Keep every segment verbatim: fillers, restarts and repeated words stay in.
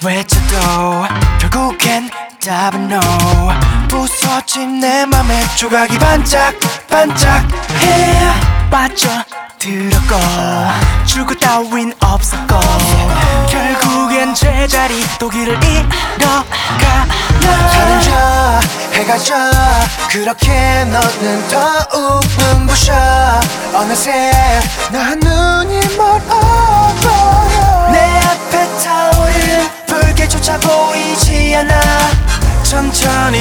외쳐도 결국엔 답은 no. 부서진 내 맘에 조각이 반짝반짝해. 빠져들었고 출구 따윈 없었고 결국엔 제자리 또 길을 잃어가. 하늘 져 해가 져 그렇게 너는 더욱 눈부셔. 어느새 난 눈이 멀어버려. 내 앞에 타오르는 불길조차 보이지 않아. 천천히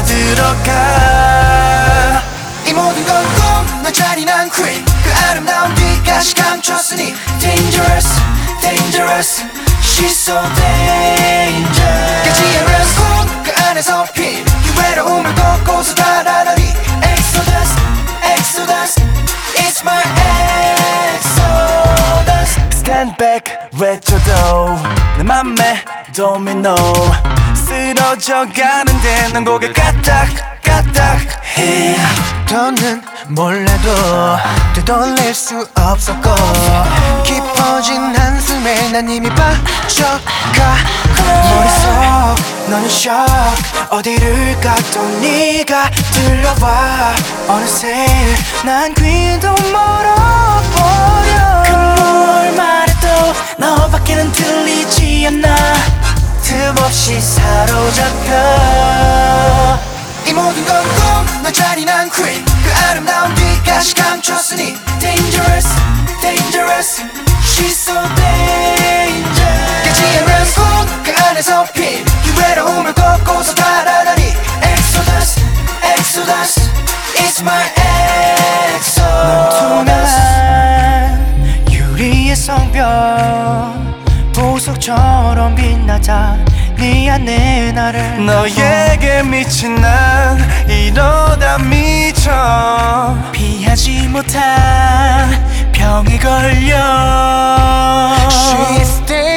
타들어가. 이 모든 건 꿈, 널 잔인한 queen. 그 아름다운 뒤까지 감췄으니 dangerous, dangerous. She's so dangerous. 깨지 않은 꿈, 그 안에서 핀. 이 외로움을 걷고서 달아나니 Exodus, Exodus. It's my Exodus. Stand back 외쳐도 내 맘에 도미노. 쓰러져 가는데 넌 고개 까딱까딱해. 더는 몰라도 되돌릴 수 없었고 깊어진 한숨에 난 이미 빠져가. 머릿속 너는 쇼ck. 어디를 가도 네가 들려와. 어느새 난 귀도 멀어버려. 그 뭘 말해도 너밖에는 들리지 않아. 틈없이 사로잡혀. 이 모든 건 꿈, 널 잔인한 queen. 그 아름다운 뒤까지 감췄으니 dangerous, dangerous. She's so dangerous. 깨지 않은 꿈, 그 안에서 핀. 이 외로움을 걷고서 달아나니 Exodus, Exodus. It's my Exodus. 투명한 유리의 성벽 보석처럼 빛나자. 네 안에 나를 너에게 미친 난 이러다 미쳐. 피하지 못한 병에 걸려. She's dangerous.